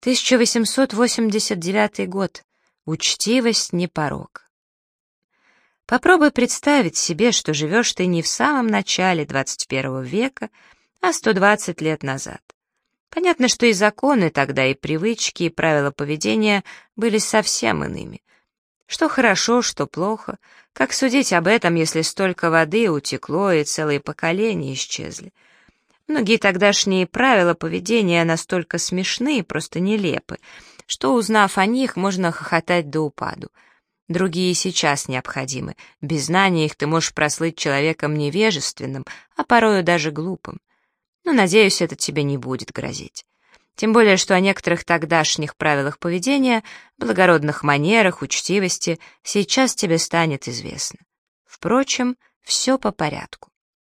1889 год. Учтивость не порок. Попробуй представить себе, что живешь ты не в самом начале 21 века, а 120 лет назад. Понятно, что и законы тогда, и привычки, и правила поведения были совсем иными. Что хорошо, что плохо, как судить об этом, если столько воды утекло и целые поколения исчезли? Многие тогдашние правила поведения настолько смешны и просто нелепы, что, узнав о них, можно хохотать до упаду. Другие сейчас необходимы. Без знания их ты можешь прослыть человеком невежественным, а порою даже глупым. Но, надеюсь, это тебе не будет грозить. Тем более, что о некоторых тогдашних правилах поведения, благородных манерах, учтивости сейчас тебе станет известно. Впрочем, все по порядку.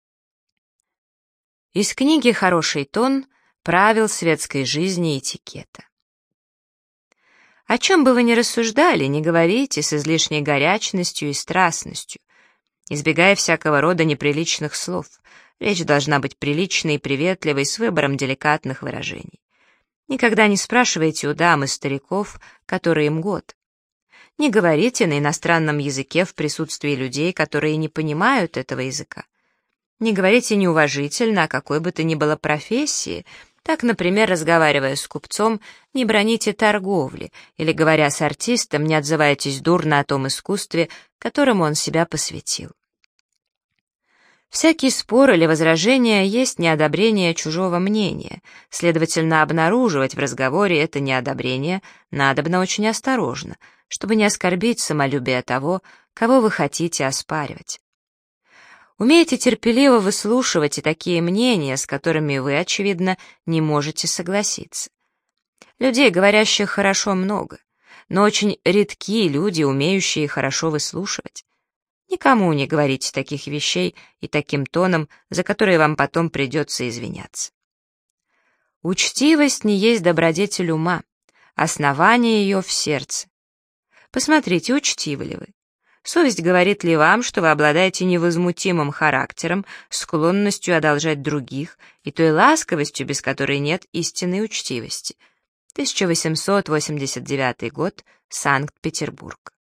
Из книги «Хороший тон. Правил светской жизни и этикета». О чем бы вы ни рассуждали, не говорите с излишней горячностью и страстностью. Избегая всякого рода неприличных слов. Речь должна быть приличной и приветливой, с выбором деликатных выражений. Никогда не спрашивайте у дам и стариков, который им год. Не говорите на иностранном языке в присутствии людей, которые не понимают этого языка. Не говорите неуважительно о какой бы то ни было профессии. Так, например, разговаривая с купцом, не браните торговли, или, говоря с артистом, не отзывайтесь дурно о том искусстве, которому он себя посвятил. Всякий спор или возражение есть неодобрение чужого мнения, следовательно, обнаруживать в разговоре это неодобрение надобно очень осторожно, чтобы не оскорбить самолюбие того, кого вы хотите оспаривать. Умейте терпеливо выслушивать и такие мнения, с которыми вы, очевидно, не можете согласиться. Людей, говорящих хорошо, много, но очень редки люди, умеющие хорошо выслушивать. Никому не говорите таких вещей и таким тоном, за которые вам потом придется извиняться. Учтивость не есть добродетель ума, основание ее в сердце. Посмотрите, учтивы ли вы. Совесть говорит ли вам, что вы обладаете невозмутимым характером, склонностью одолжать других и той ласковостью, без которой нет истинной учтивости? 1889 год, Санкт-Петербург.